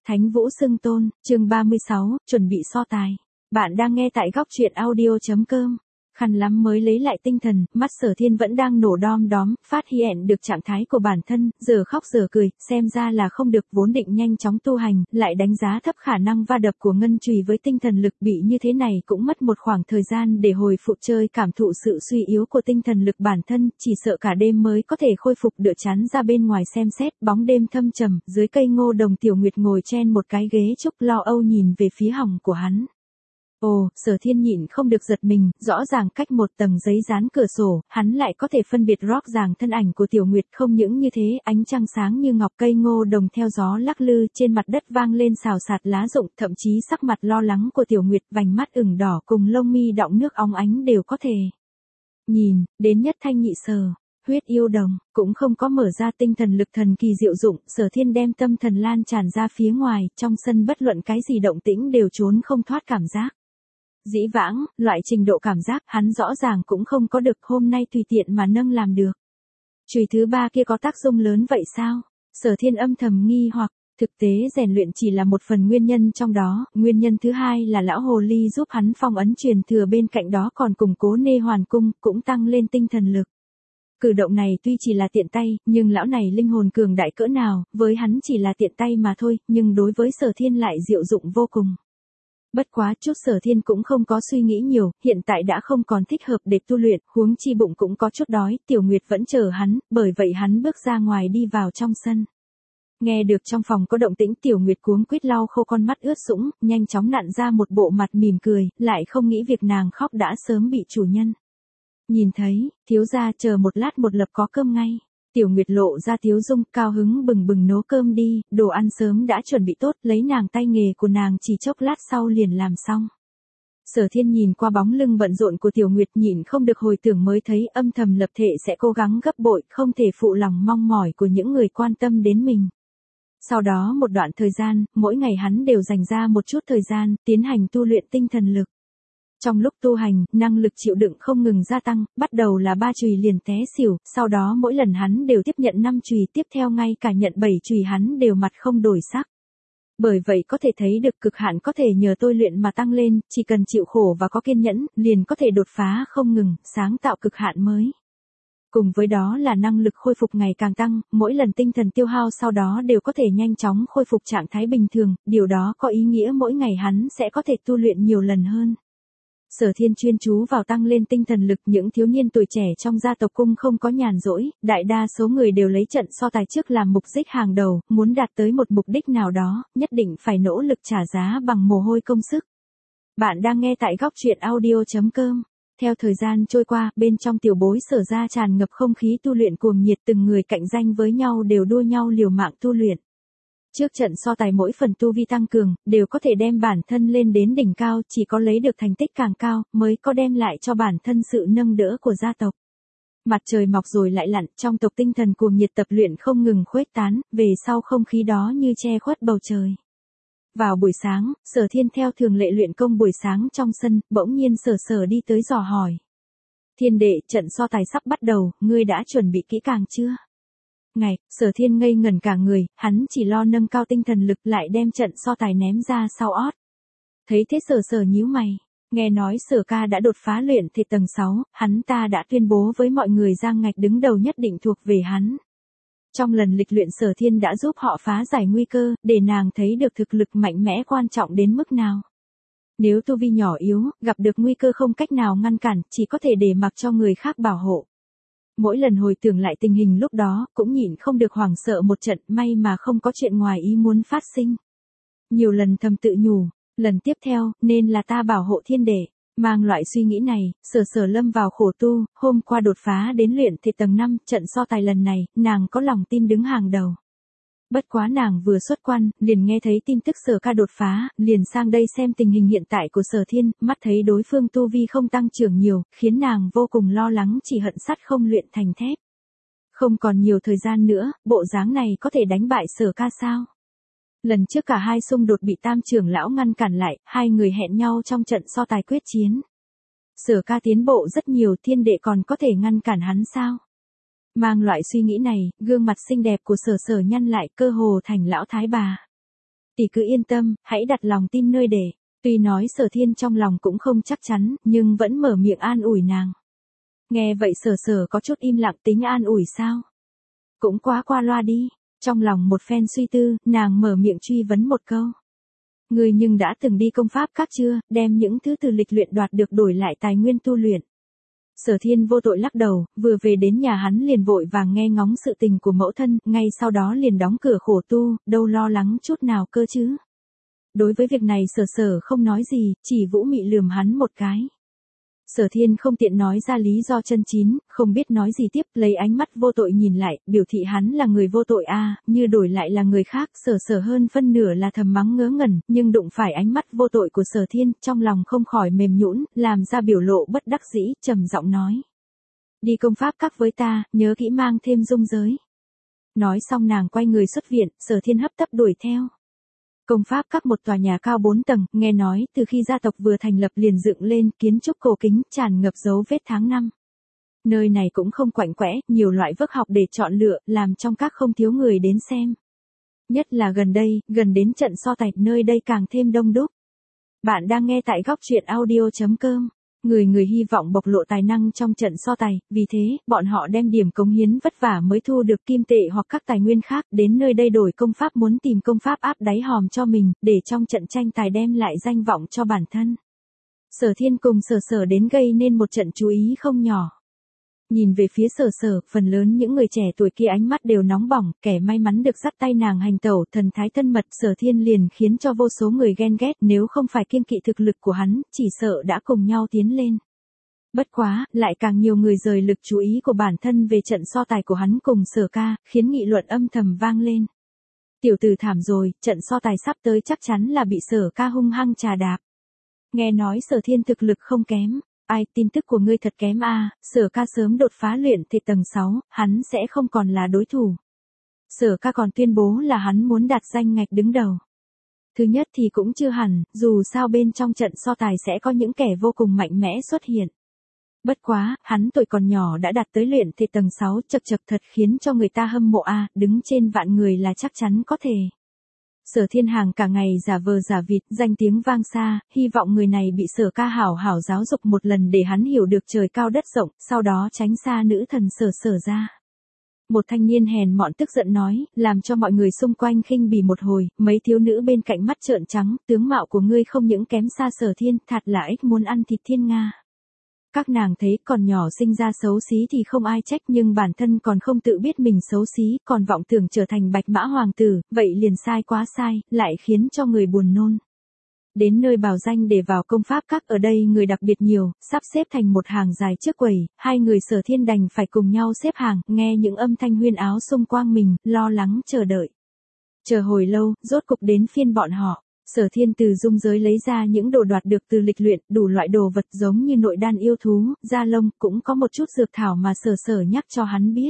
Thánh Vũ Xưng Tôn, chương 36, chuẩn bị so tài. Bạn đang nghe tại góc truyện audio.com. Khăn lắm mới lấy lại tinh thần, mắt Sở Thiên vẫn đang nổ đom đóm, phát hiện được trạng thái của bản thân, giờ khóc giờ cười, xem ra là không được, vốn định nhanh chóng tu hành, lại đánh giá thấp khả năng va đập của ngân chùy với tinh thần lực, bị như thế này cũng mất một khoảng thời gian để hồi phục chơi, cảm thụ sự suy yếu của tinh thần lực bản thân, chỉ sợ cả đêm mới có thể khôi phục được. Chán ra bên ngoài xem xét, bóng đêm thâm trầm, dưới cây ngô đồng Tiểu Nguyệt ngồi trên một cái ghế trúc lo âu nhìn về phía họng của hắn. Ồ, Sở Thiên nhịn không được giật mình, rõ ràng cách một tầng giấy dán cửa sổ, hắn lại có thể phân biệt rõ ràng thân ảnh của Tiểu Nguyệt. Không những như thế, ánh trăng sáng như ngọc, cây ngô đồng theo gió lắc lư, trên mặt đất vang lên xào xạc lá rụng, thậm chí sắc mặt lo lắng của Tiểu Nguyệt, vành mắt ửng đỏ cùng lông mi đọng nước óng ánh đều có thể nhìn đến nhất thanh nhị sở. Huyết yêu đồng, cũng không có mở ra tinh thần lực thần kỳ diệu dụng, Sở Thiên đem tâm thần lan tràn ra phía ngoài, trong sân bất luận cái gì động tĩnh đều trốn không thoát cảm giác. Dĩ vãng, loại trình độ cảm giác hắn rõ ràng cũng không có được, hôm nay tùy tiện mà nâng làm được. Chùy thứ ba kia có tác dụng lớn vậy sao? Sở Thiên âm thầm nghi hoặc, thực tế rèn luyện chỉ là một phần nguyên nhân trong đó, nguyên nhân thứ hai là lão hồ ly giúp hắn phong ấn truyền thừa, bên cạnh đó còn củng cố Nê Hoàn cung, cũng tăng lên tinh thần lực. Cử động này tuy chỉ là tiện tay, nhưng lão này linh hồn cường đại cỡ nào, với hắn chỉ là tiện tay mà thôi, nhưng đối với Sở Thiên lại diệu dụng vô cùng. Bất quá chút Sở Thiên cũng không có suy nghĩ nhiều, hiện tại đã không còn thích hợp để tu luyện, huống chi bụng cũng có chút đói, Tiểu Nguyệt vẫn chờ hắn, bởi vậy hắn bước ra ngoài đi vào trong sân. Nghe được trong phòng có động tĩnh, Tiểu Nguyệt cuống quýt lau khô con mắt ướt sũng, nhanh chóng nặn ra một bộ mặt mỉm cười, lại không nghĩ việc nàng khóc đã sớm bị chủ nhân nhìn thấy. Thiếu gia chờ một lát, một lập có cơm ngay. Tiểu Nguyệt lộ ra tiếu dung, cao hứng bừng bừng nấu cơm đi, đồ ăn sớm đã chuẩn bị tốt, lấy nàng tay nghề của nàng chỉ chốc lát sau liền làm xong. Sở Thiên nhìn qua bóng lưng bận rộn của Tiểu Nguyệt, nhịn không được hồi tưởng, mới thấy âm thầm lập thể sẽ cố gắng gấp bội, không thể phụ lòng mong mỏi của những người quan tâm đến mình. Sau đó một đoạn thời gian, mỗi ngày hắn đều dành ra một chút thời gian, tiến hành tu luyện tinh thần lực. Trong lúc tu hành, năng lực chịu đựng không ngừng gia tăng, bắt đầu là 3 chùy liền té xỉu, sau đó mỗi lần hắn đều tiếp nhận 5 chùy, tiếp theo ngay cả nhận 7 chùy hắn đều mặt không đổi sắc. Bởi vậy có thể thấy được cực hạn có thể nhờ tôi luyện mà tăng lên, chỉ cần chịu khổ và có kiên nhẫn, liền có thể đột phá không ngừng, sáng tạo cực hạn mới. Cùng với đó là năng lực khôi phục ngày càng tăng, mỗi lần tinh thần tiêu hao sau đó đều có thể nhanh chóng khôi phục trạng thái bình thường, điều đó có ý nghĩa mỗi ngày hắn sẽ có thể tu luyện nhiều lần hơn. Sở Thiên chuyên chú vào tăng lên tinh thần lực, những thiếu niên tuổi trẻ trong gia tộc cung không có nhàn rỗi, đại đa số người đều lấy trận so tài trước làm mục đích hàng đầu, muốn đạt tới một mục đích nào đó, nhất định phải nỗ lực trả giá bằng mồ hôi công sức. Bạn đang nghe tại góc truyện audio.com. Theo thời gian trôi qua, bên trong tiểu bối Sở gia tràn ngập không khí tu luyện cuồng nhiệt, từng người cạnh tranh với nhau đều đua nhau liều mạng tu luyện. Trước trận so tài mỗi phần tu vi tăng cường, đều có thể đem bản thân lên đến đỉnh cao, chỉ có lấy được thành tích càng cao, mới có đem lại cho bản thân sự nâng đỡ của gia tộc. Mặt trời mọc rồi lại lặn, trong tộc tinh thần cuồng nhiệt tập luyện không ngừng khuếch tán, về sau không khí đó như che khuất bầu trời. Vào buổi sáng, Sở Thiên theo thường lệ luyện công buổi sáng trong sân, bỗng nhiên Sở đi tới dò hỏi. Thiên đệ, trận so tài sắp bắt đầu, ngươi đã chuẩn bị kỹ càng chưa? Sở Thiên ngây ngẩn cả người, hắn chỉ lo nâng cao tinh thần lực, lại đem trận so tài ném ra sau ót. Thấy thế Sở nhíu mày, nghe nói Sở ca đã đột phá luyện thể tầng 6, hắn ta đã tuyên bố với mọi người Giang Ngạch đứng đầu nhất định thuộc về hắn. Trong lần lịch luyện Sở Thiên đã giúp họ phá giải nguy cơ, để nàng thấy được thực lực mạnh mẽ quan trọng đến mức nào. Nếu tu vi nhỏ yếu, gặp được nguy cơ không cách nào ngăn cản, chỉ có thể để mặc cho người khác bảo hộ. Mỗi lần hồi tưởng lại tình hình lúc đó, cũng nhịn không được hoảng sợ một trận, may mà không có chuyện ngoài ý muốn phát sinh. Nhiều lần thầm tự nhủ, lần tiếp theo, nên là ta bảo hộ thiên đệ. Mang loại suy nghĩ này, Sở lâm vào khổ tu, hôm qua đột phá đến luyện thể tầng 5, trận so tài lần này, nàng có lòng tin đứng hàng đầu. Bất quá nàng vừa xuất quan, liền nghe thấy tin tức Sở ca đột phá, liền sang đây xem tình hình hiện tại của Sở Thiên, mắt thấy đối phương tu vi không tăng trưởng nhiều, khiến nàng vô cùng lo lắng, chỉ hận sắt không luyện thành thép. Không còn nhiều thời gian nữa, bộ dáng này có thể đánh bại Sở ca sao? Lần trước cả hai xung đột bị Tam trưởng lão ngăn cản lại, hai người hẹn nhau trong trận so tài quyết chiến. Sở ca tiến bộ rất nhiều, thiên đệ còn có thể ngăn cản hắn sao? Mang loại suy nghĩ này, gương mặt xinh đẹp của Sở nhăn lại, cơ hồ thành lão thái bà. Tỷ cứ yên tâm, hãy đặt lòng tin nơi để. Tuy nói Sở Thiên trong lòng cũng không chắc chắn, nhưng vẫn mở miệng an ủi nàng. Nghe vậy Sở có chút im lặng, tính an ủi sao? Cũng quá qua loa đi. Trong lòng một phen suy tư, nàng mở miệng truy vấn một câu. Ngươi nhưng đã từng đi công pháp các chưa, đem những thứ từ lịch luyện đoạt được đổi lại tài nguyên tu luyện. Sở Thiên vô tội lắc đầu, vừa về đến nhà hắn liền vội vàng nghe ngóng sự tình của mẫu thân, ngay sau đó liền đóng cửa khổ tu, đâu lo lắng chút nào cơ chứ. Đối với việc này Sở không nói gì, chỉ vũ mị lườm hắn một cái. Sở Thiên không tiện nói ra lý do chân chính, không biết nói gì tiếp, lấy ánh mắt vô tội nhìn lại, biểu thị hắn là người vô tội như đổi lại là người khác, Sở hơn phân nửa là thầm mắng ngớ ngẩn, nhưng đụng phải ánh mắt vô tội của Sở Thiên, trong lòng không khỏi mềm nhũn, làm ra biểu lộ bất đắc dĩ, trầm giọng nói. Đi công pháp các với ta, nhớ kỹ mang thêm dung giới. Nói xong nàng quay người xuất viện, Sở Thiên hấp tấp đuổi theo. Công pháp các một tòa nhà cao 4 tầng, nghe nói từ khi gia tộc vừa thành lập liền dựng lên, kiến trúc cổ kính, tràn ngập dấu vết tháng năm. Nơi này cũng không quạnh quẽ, nhiều loại vức học để chọn lựa, làm trong các không thiếu người đến xem. Nhất là gần đây, gần đến trận so tài, nơi đây càng thêm đông đúc. Bạn đang nghe tại góc truyện audio.com. Người hy vọng bộc lộ tài năng trong trận so tài, vì thế, bọn họ đem điểm cống hiến vất vả mới thu được kim tệ hoặc các tài nguyên khác, đến nơi đây đổi công pháp, muốn tìm công pháp áp đáy hòm cho mình, để trong trận tranh tài đem lại danh vọng cho bản thân. Sở Thiên cùng Sở đến gây nên một trận chú ý không nhỏ. Nhìn về phía Sở, phần lớn những người trẻ tuổi kia ánh mắt đều nóng bỏng, kẻ may mắn được dắt tay nàng hành tẩu, thần thái thân mật, Sở Thiên liền khiến cho vô số người ghen ghét, nếu không phải kiêng kỵ thực lực của hắn, chỉ sợ đã cùng nhau tiến lên. Bất quá, lại càng nhiều người rời lực chú ý của bản thân về trận so tài của hắn cùng Sở ca, khiến nghị luận âm thầm vang lên. Tiểu tử thảm rồi, trận so tài sắp tới chắc chắn là bị Sở ca hung hăng trà đạp. Nghe nói Sở Thiên thực lực không kém. Ai, tin tức của ngươi thật kém Sở ca sớm đột phá luyện thể tầng 6, hắn sẽ không còn là đối thủ. Sở ca còn tuyên bố là hắn muốn đạt danh ngạch đứng đầu. Thứ nhất thì cũng chưa hẳn, dù sao bên trong trận so tài sẽ có những kẻ vô cùng mạnh mẽ xuất hiện. Bất quá, hắn tuổi còn nhỏ đã đạt tới luyện thể tầng 6, chật thật khiến cho người ta hâm mộ đứng trên vạn người là chắc chắn có thể. Sở Thiên Hàng cả ngày giả vờ giả vịt, danh tiếng vang xa, hy vọng người này bị Sở ca hảo hảo giáo dục một lần để hắn hiểu được trời cao đất rộng, sau đó tránh xa nữ thần Sở ra. Một thanh niên hèn mọn tức giận nói, làm cho mọi người xung quanh khinh bỉ một hồi, mấy thiếu nữ bên cạnh mắt trợn trắng, tướng mạo của ngươi không những kém xa Sở Thiên, thật là ích muốn ăn thịt thiên nga. Các nàng thấy còn nhỏ sinh ra xấu xí thì không ai trách, nhưng bản thân còn không tự biết mình xấu xí, còn vọng tưởng trở thành bạch mã hoàng tử, vậy liền sai quá sai, lại khiến cho người buồn nôn. Đến nơi bảo danh để vào công pháp các, ở đây người đặc biệt nhiều, sắp xếp thành một hàng dài trước quầy, hai người Sở Thiên đành phải cùng nhau xếp hàng, nghe những âm thanh huyên áo xung quanh mình, lo lắng chờ đợi. Chờ hồi lâu, rốt cục đến phiên bọn họ. Sở Thiên từ dung giới lấy ra những đồ đoạt được từ lịch luyện, đủ loại đồ vật giống như nội đan yêu thú, da lông, cũng có một chút dược thảo mà Sở nhắc cho hắn biết.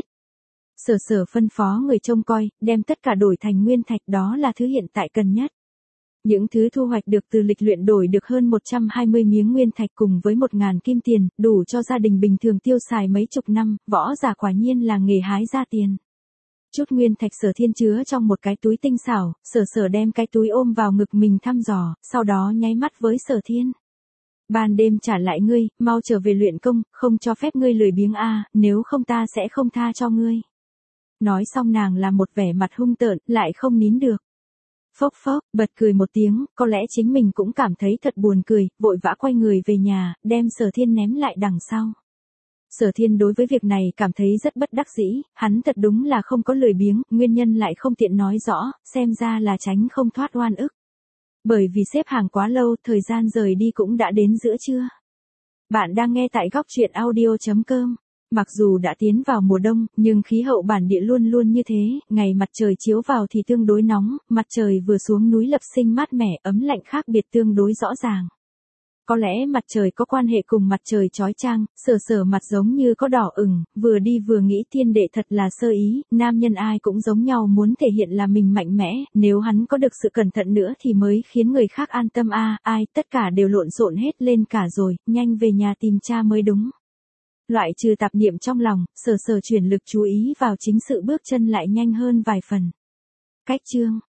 Sở phân phó người trông coi, đem tất cả đổi thành nguyên thạch, đó là thứ hiện tại cần nhất. Những thứ thu hoạch được từ lịch luyện đổi được hơn 120 miếng nguyên thạch cùng với 1.000 kim tiền, đủ cho gia đình bình thường tiêu xài mấy chục năm, võ giả quả nhiên là nghề hái ra tiền. Chút nguyên thạch Sở Thiên chứa trong một cái túi tinh xảo, Sở đem cái túi ôm vào ngực mình thăm dò, sau đó nháy mắt với Sở Thiên. Ban đêm trả lại ngươi, mau trở về luyện công, không cho phép ngươi lười biếng nếu không ta sẽ không tha cho ngươi. Nói xong nàng làm một vẻ mặt hung tợn, lại không nín được. Phốc, bật cười một tiếng, có lẽ chính mình cũng cảm thấy thật buồn cười, vội vã quay người về nhà, đem Sở Thiên ném lại đằng sau. Sở Thiên đối với việc này cảm thấy rất bất đắc dĩ, hắn thật đúng là không có lười biếng, nguyên nhân lại không tiện nói rõ, xem ra là tránh không thoát oan ức. Bởi vì xếp hàng quá lâu, thời gian rời đi cũng đã đến giữa trưa. Bạn đang nghe tại góc truyện audio.com. Mặc dù đã tiến vào mùa đông, nhưng khí hậu bản địa luôn luôn như thế, ngày mặt trời chiếu vào thì tương đối nóng, mặt trời vừa xuống núi lập sinh mát mẻ, ấm lạnh khác biệt tương đối rõ ràng. Có lẽ mặt trời có quan hệ cùng mặt trời chói chang, Sở mặt giống như có đỏ ửng, vừa đi vừa nghĩ thiên đệ thật là sơ ý, nam nhân ai cũng giống nhau muốn thể hiện là mình mạnh mẽ, nếu hắn có được sự cẩn thận nữa thì mới khiến người khác an tâm ai, tất cả đều lộn xộn hết lên cả rồi, nhanh về nhà tìm cha mới đúng. Loại trừ tạp niệm trong lòng, Sở chuyển lực chú ý vào chính sự bước chân lại nhanh hơn vài phần. Cách chương